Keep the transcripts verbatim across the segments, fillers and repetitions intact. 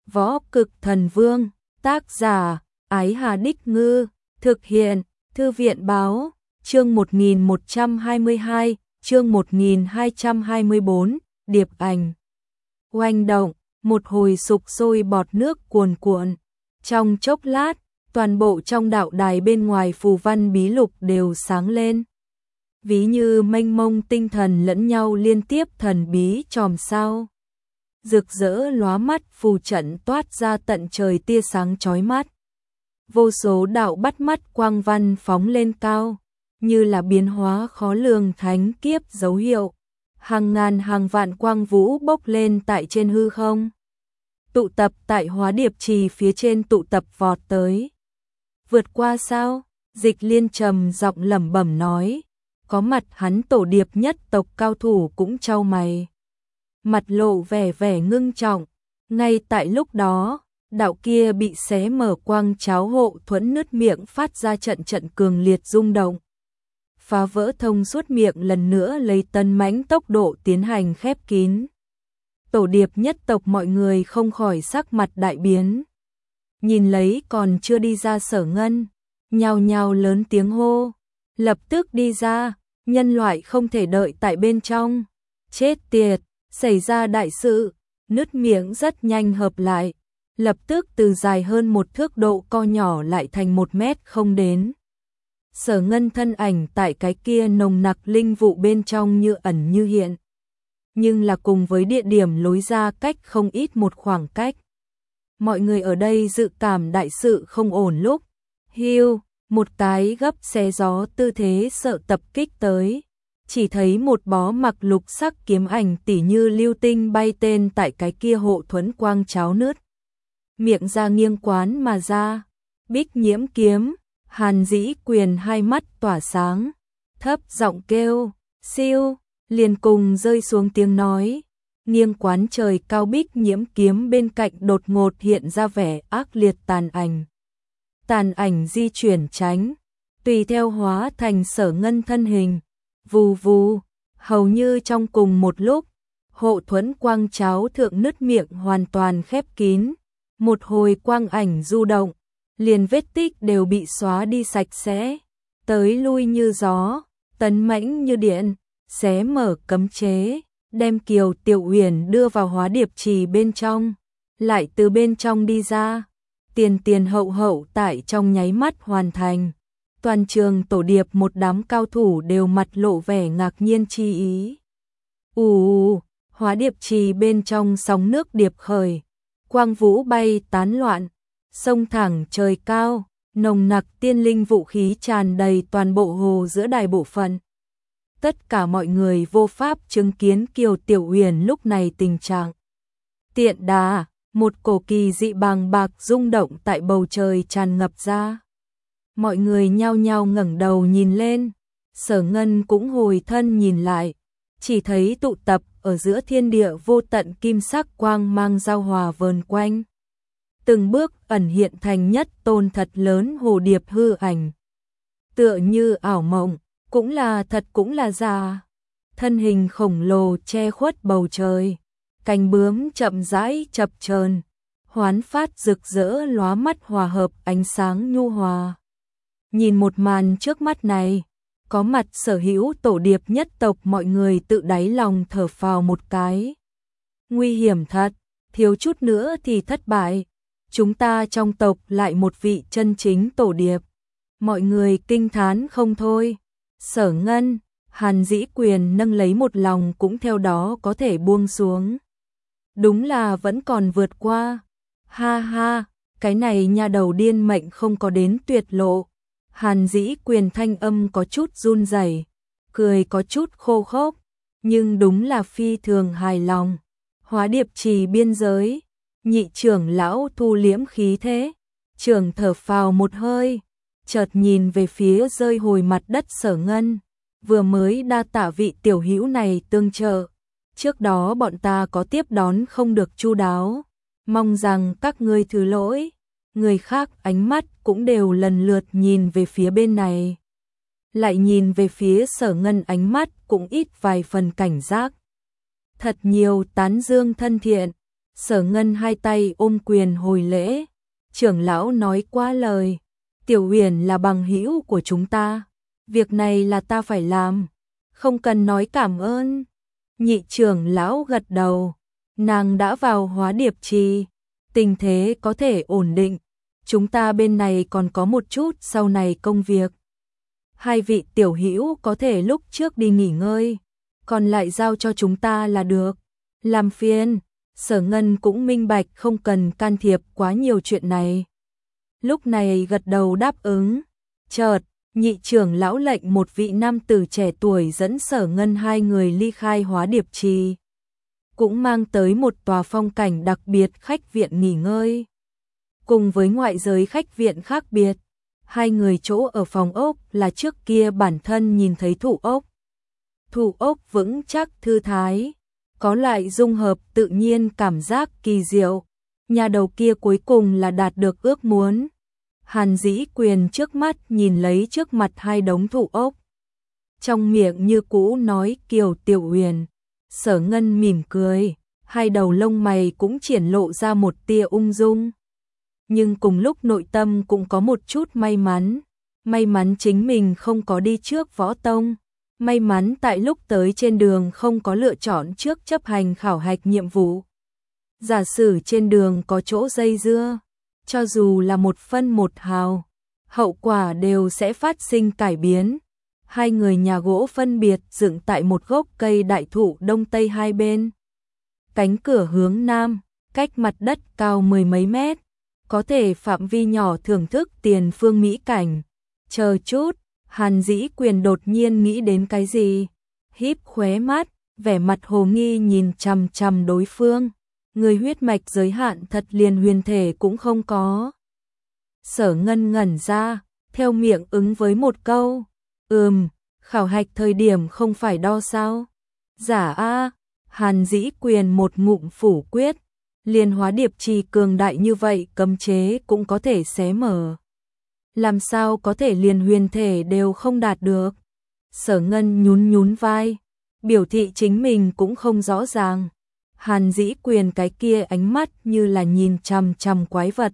Võ Cực Thần Vương, tác giả, Ái Hà Đích Ngư, thực hiện, Thư viện Báo, chương một nghìn một trăm hai mươi hai, chương một nghìn hai trăm hai mươi bốn, điệp ảnh. Oanh động, một hồi sục sôi bọt nước cuồn cuộn. Trong chốc lát, toàn bộ trong đạo đài bên ngoài phù văn bí lục đều sáng lên. Ví như mênh mông tinh thần lẫn nhau liên tiếp thần bí chòm sao. Rực rỡ lóa mắt, phù trận toát ra tận trời tia sáng chói mắt. Vô số đạo bắt mắt quang văn phóng lên cao, như là biến hóa khó lường thánh kiếp dấu hiệu. Hàng ngàn hàng vạn quang vũ bốc lên tại trên hư không. Tụ tập tại Hóa Điệp Trì phía trên, tụ tập vọt tới. Vượt qua sao? Dịch Liên trầm giọng lẩm bẩm nói. Có mặt hắn tổ điệp nhất tộc cao thủ cũng chau mày. Mặt lộ vẻ vẻ ngưng trọng. Ngay tại lúc đó, đạo kia bị xé mở quang cháo hộ thuẫn nứt miệng phát ra trận trận cường liệt rung động. Phá vỡ thông suốt miệng lần nữa lấy tấn mãnh tốc độ tiến hành khép kín. Tổ điệp nhất tộc mọi người không khỏi sắc mặt đại biến. Nhìn lấy còn chưa đi ra Sở Ngân, nhao nhao lớn tiếng hô. Lập tức đi ra, nhân loại không thể đợi tại bên trong. Chết tiệt, xảy ra đại sự, nứt miệng rất nhanh hợp lại. Lập tức từ dài hơn một thước độ co nhỏ lại thành một mét không đến. Sở Ngân thân ảnh tại cái kia nồng nặc linh vụ bên trong như ẩn như hiện. Nhưng là cùng với địa điểm lối ra cách không ít một khoảng cách. Mọi người ở đây dự cảm đại sự không ổn lúc. Hiu, một cái gấp xé gió tư thế sợ tập kích tới. Chỉ thấy một bó mặc lục sắc kiếm ảnh tỉ như lưu tinh bay tên tại cái kia hộ thuẫn quang cháo nứt. Miệng ra nghiêng quán mà ra. Bích Nhiễm kiếm, Hàn Dĩ Quyền hai mắt tỏa sáng. Thấp giọng kêu, siêu, liền cùng rơi xuống tiếng nói. Nghiêng quán trời cao Bích Nhiễm kiếm bên cạnh đột ngột hiện ra vẻ ác liệt tàn ảnh. Tàn ảnh di chuyển tránh, tùy theo hóa thành Sở Ngân thân hình. Vù vù, hầu như trong cùng một lúc, hộ thuẫn quang cháo thượng nứt miệng hoàn toàn khép kín. Một hồi quang ảnh du động, liền vết tích đều bị xóa đi sạch sẽ. Tới lui như gió, tấn mãnh như điện, xé mở cấm chế, đem Kiều Tiểu Uyển đưa vào Hóa Điệp Trì bên trong, lại từ bên trong đi ra. Tiền tiền hậu hậu tại trong nháy mắt hoàn thành. Toàn trường tổ điệp một đám cao thủ đều mặt lộ vẻ ngạc nhiên chi ý. Ù, Hóa Điệp Trì bên trong sóng nước điệp khởi, quang vũ bay tán loạn, sông thẳng trời cao, nồng nặc tiên linh vũ khí tràn đầy toàn bộ hồ giữa đài bộ phận. Tất cả mọi người vô pháp chứng kiến Kiều Tiểu Uyển lúc này tình trạng. Tiện đà, một cổ kỳ dị bàng bạc rung động tại bầu trời tràn ngập ra. Mọi người nhao nhao ngẩng đầu nhìn lên, Sở Ngân cũng hồi thân nhìn lại, chỉ thấy tụ tập ở giữa thiên địa vô tận kim sắc quang mang giao hòa vờn quanh. Từng bước ẩn hiện thành nhất tôn thật lớn hồ điệp hư ảnh. Tựa như ảo mộng, cũng là thật cũng là giả. Thân hình khổng lồ che khuất bầu trời, cánh bướm chậm rãi chập chờn, hoán phát rực rỡ lóa mắt hòa hợp ánh sáng nhu hòa. Nhìn một màn trước mắt này, có mặt sở hữu tổ điệp nhất tộc mọi người tự đáy lòng thở phào một cái. Nguy hiểm thật, thiếu chút nữa thì thất bại. Chúng ta trong tộc lại một vị chân chính tổ điệp. Mọi người kinh thán không thôi. Sở Ngân, Hàn Dĩ Quyền nâng lấy một lòng cũng theo đó có thể buông xuống. Đúng là vẫn còn vượt qua. Ha ha, cái này nha đầu điên mệnh không có đến tuyệt lộ. Hàn Dĩ Quyền thanh âm có chút run rẩy, cười có chút khô khốc, nhưng đúng là phi thường hài lòng. Hóa Điệp Trì biên giới, nhị trưởng lão thu liễm khí thế, trưởng thở phào một hơi, chợt nhìn về phía rơi hồi mặt đất Sở Ngân, vừa mới đa tạ vị tiểu hữu này tương trợ, trước đó bọn ta có tiếp đón không được chu đáo, mong rằng các ngươi thứ lỗi. Người khác ánh mắt cũng đều lần lượt nhìn về phía bên này. Lại nhìn về phía Sở Ngân ánh mắt cũng ít vài phần cảnh giác. Thật nhiều tán dương thân thiện. Sở Ngân hai tay ôm quyền hồi lễ, trưởng lão nói quá lời, Tiểu Huyền là bằng hữu của chúng ta, việc này là ta phải làm, không cần nói cảm ơn. Nhị trưởng lão gật đầu, nàng đã vào Hóa Điệp Trì, tình thế có thể ổn định, chúng ta bên này còn có một chút sau này công việc. Hai vị tiểu hữu có thể lúc trước đi nghỉ ngơi, còn lại giao cho chúng ta là được. Làm phiền, Sở Ngân cũng minh bạch không cần can thiệp quá nhiều chuyện này. Lúc này gật đầu đáp ứng, chợt, nhị trưởng lão lệnh một vị nam tử trẻ tuổi dẫn Sở Ngân hai người ly khai Hóa Điệp Trì. Cũng mang tới một tòa phong cảnh đặc biệt khách viện nghỉ ngơi. Cùng với ngoại giới khách viện khác biệt, hai người chỗ ở phòng ốc là trước kia bản thân nhìn thấy thủ ốc. Thủ ốc vững chắc thư thái, có loại dung hợp tự nhiên cảm giác kỳ diệu. Nhà đầu kia cuối cùng là đạt được ước muốn. Hàn Dĩ Quyền trước mắt nhìn lấy trước mặt hai đống thủ ốc. Trong miệng như cũ nói Kiều Tiểu Huyền. Sở Ngân mỉm cười, hai đầu lông mày cũng triển lộ ra một tia ung dung. Nhưng cùng lúc nội tâm cũng có một chút may mắn. May mắn chính mình không có đi trước võ tông. May mắn tại lúc tới trên đường không có lựa chọn trước chấp hành khảo hạch nhiệm vụ. Giả sử trên đường có chỗ dây dưa, cho dù là một phân một hào, hậu quả đều sẽ phát sinh cải biến. Hai người nhà gỗ phân biệt dựng tại một gốc cây đại thụ đông tây hai bên. Cánh cửa hướng nam, cách mặt đất cao mười mấy mét, có thể phạm vi nhỏ thưởng thức tiền phương mỹ cảnh. Chờ chút, Hàn Dĩ Quyền đột nhiên nghĩ đến cái gì, híp khóe mắt, vẻ mặt hồ nghi nhìn chằm chằm đối phương. Người huyết mạch giới hạn thật liền huyền thể cũng không có. Sở Ngân ngẩn ra, theo miệng ứng với một câu, ừm, khảo hạch thời điểm không phải đo sao? Giả a, Hàn Dĩ Quyền một ngụm phủ quyết, liền Hóa Điệp Trì cường đại như vậy cấm chế cũng có thể xé mở. Làm sao có thể liền huyền thể đều không đạt được? Sở Ngân nhún nhún vai, biểu thị chính mình cũng không rõ ràng. Hàn Dĩ Quyền cái kia ánh mắt như là nhìn chằm chằm quái vật.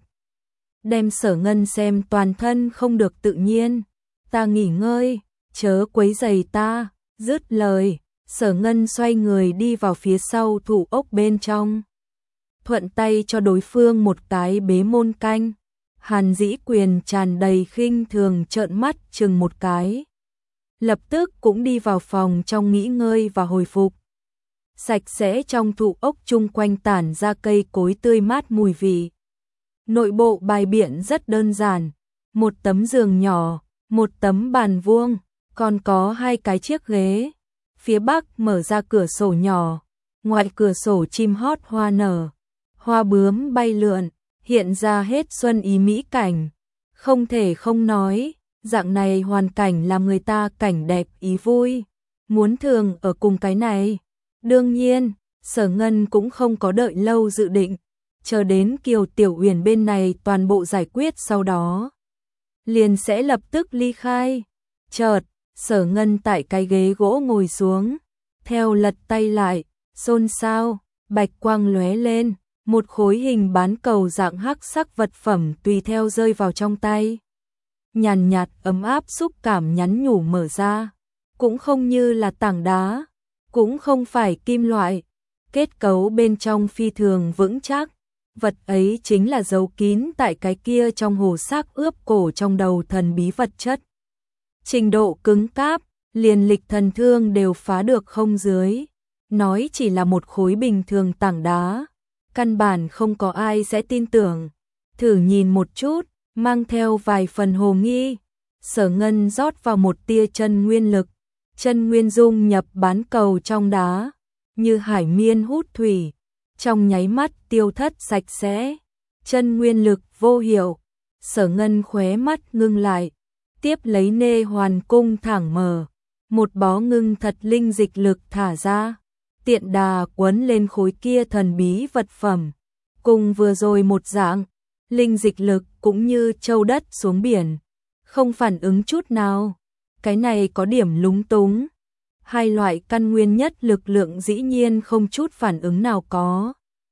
Đem Sở Ngân xem toàn thân không được tự nhiên. Ta nghỉ ngơi, chớ quấy rầy ta. Dứt lời, Sở Ngân xoay người đi vào phía sau thủ ốc bên trong. Thuận tay cho đối phương một cái bế môn canh. Hàn Dĩ Quyền tràn đầy khinh thường trợn mắt chừng một cái. Lập tức cũng đi vào phòng trong nghỉ ngơi và hồi phục. Sạch sẽ trong thụ ốc chung quanh tản ra cây cối tươi mát mùi vị. Nội bộ bài biện rất đơn giản, một tấm giường nhỏ, một tấm bàn vuông, còn có hai cái chiếc ghế. Phía bắc mở ra cửa sổ nhỏ, ngoài cửa sổ chim hót hoa nở, hoa bướm bay lượn, hiện ra hết xuân ý mỹ cảnh. Không thể không nói, dạng này hoàn cảnh làm người ta cảnh đẹp ý vui, muốn thường ở cùng cái này. Đương nhiên, Sở Ngân cũng không có đợi lâu dự định, chờ đến Kiều Tiểu Huyền bên này toàn bộ giải quyết sau đó, liền sẽ lập tức ly khai. Chợt, Sở Ngân tại cái ghế gỗ ngồi xuống, theo lật tay lại, xôn xao, bạch quang lóe lên, một khối hình bán cầu dạng hắc sắc vật phẩm tùy theo rơi vào trong tay. Nhàn nhạt ấm áp xúc cảm nhắn nhủ mở ra, cũng không như là tảng đá, cũng không phải kim loại, kết cấu bên trong phi thường vững chắc. Vật ấy chính là giấu kín tại cái kia trong hồ xác ướp cổ trong đầu thần bí vật chất. Trình độ cứng cáp, liền lịch thần thương đều phá được không dưới. Nói chỉ là một khối bình thường tảng đá, căn bản không có ai sẽ tin tưởng. Thử nhìn một chút, mang theo vài phần hồ nghi. Sở Ngân rót vào một tia chân nguyên lực, chân nguyên dung nhập bán cầu trong đá, như hải miên hút thủy, trong nháy mắt tiêu thất sạch sẽ. Chân nguyên lực vô hiệu, Sở Ngân khóe mắt ngưng lại, tiếp lấy nê hoàn cung thẳng mở, một bó ngưng thật linh dịch lực thả ra, tiện đà quấn lên khối kia thần bí vật phẩm. Cùng vừa rồi một dạng, linh dịch lực cũng như châu đất xuống biển, không phản ứng chút nào. Cái này có điểm lúng túng. Hai loại căn nguyên nhất lực lượng dĩ nhiên không chút phản ứng nào có.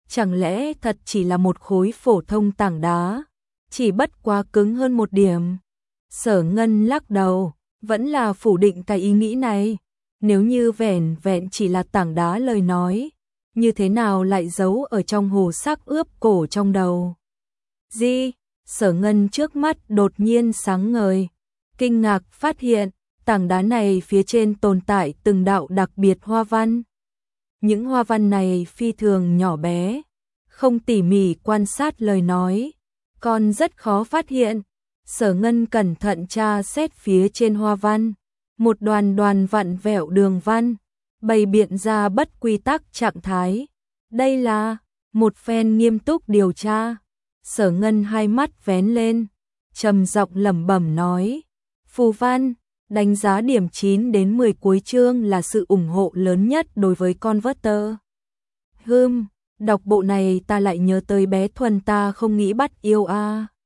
chẳng lẽ thật chỉ là một khối phổ thông tảng đá, chỉ bất quá cứng hơn một điểm. Sở Ngân lắc đầu, vẫn là phủ định cái ý nghĩ này. Nếu như vẻn vẹn chỉ là tảng đá lời nói, như thế nào lại giấu ở trong hồ sắc ướp cổ trong đầu? Gì? Sở Ngân trước mắt đột nhiên sáng ngời, kinh ngạc phát hiện, tảng đá này phía trên tồn tại từng đạo đặc biệt hoa văn. Những hoa văn này phi thường nhỏ bé, không tỉ mỉ quan sát lời nói, còn rất khó phát hiện. Sở Ngân cẩn thận tra xét phía trên hoa văn, một đoàn đoàn vặn vẹo đường văn, bày biện ra bất quy tắc trạng thái. Đây là một phen nghiêm túc điều tra. Sở Ngân hai mắt vén lên, trầm giọng lẩm bẩm nói, phù văn, đánh giá điểm chín đến mười cuối chương là sự ủng hộ lớn nhất đối với Converter. Hừm, đọc bộ này ta lại nhớ tới bé Thuần ta không nghĩ bắt yêu a. À.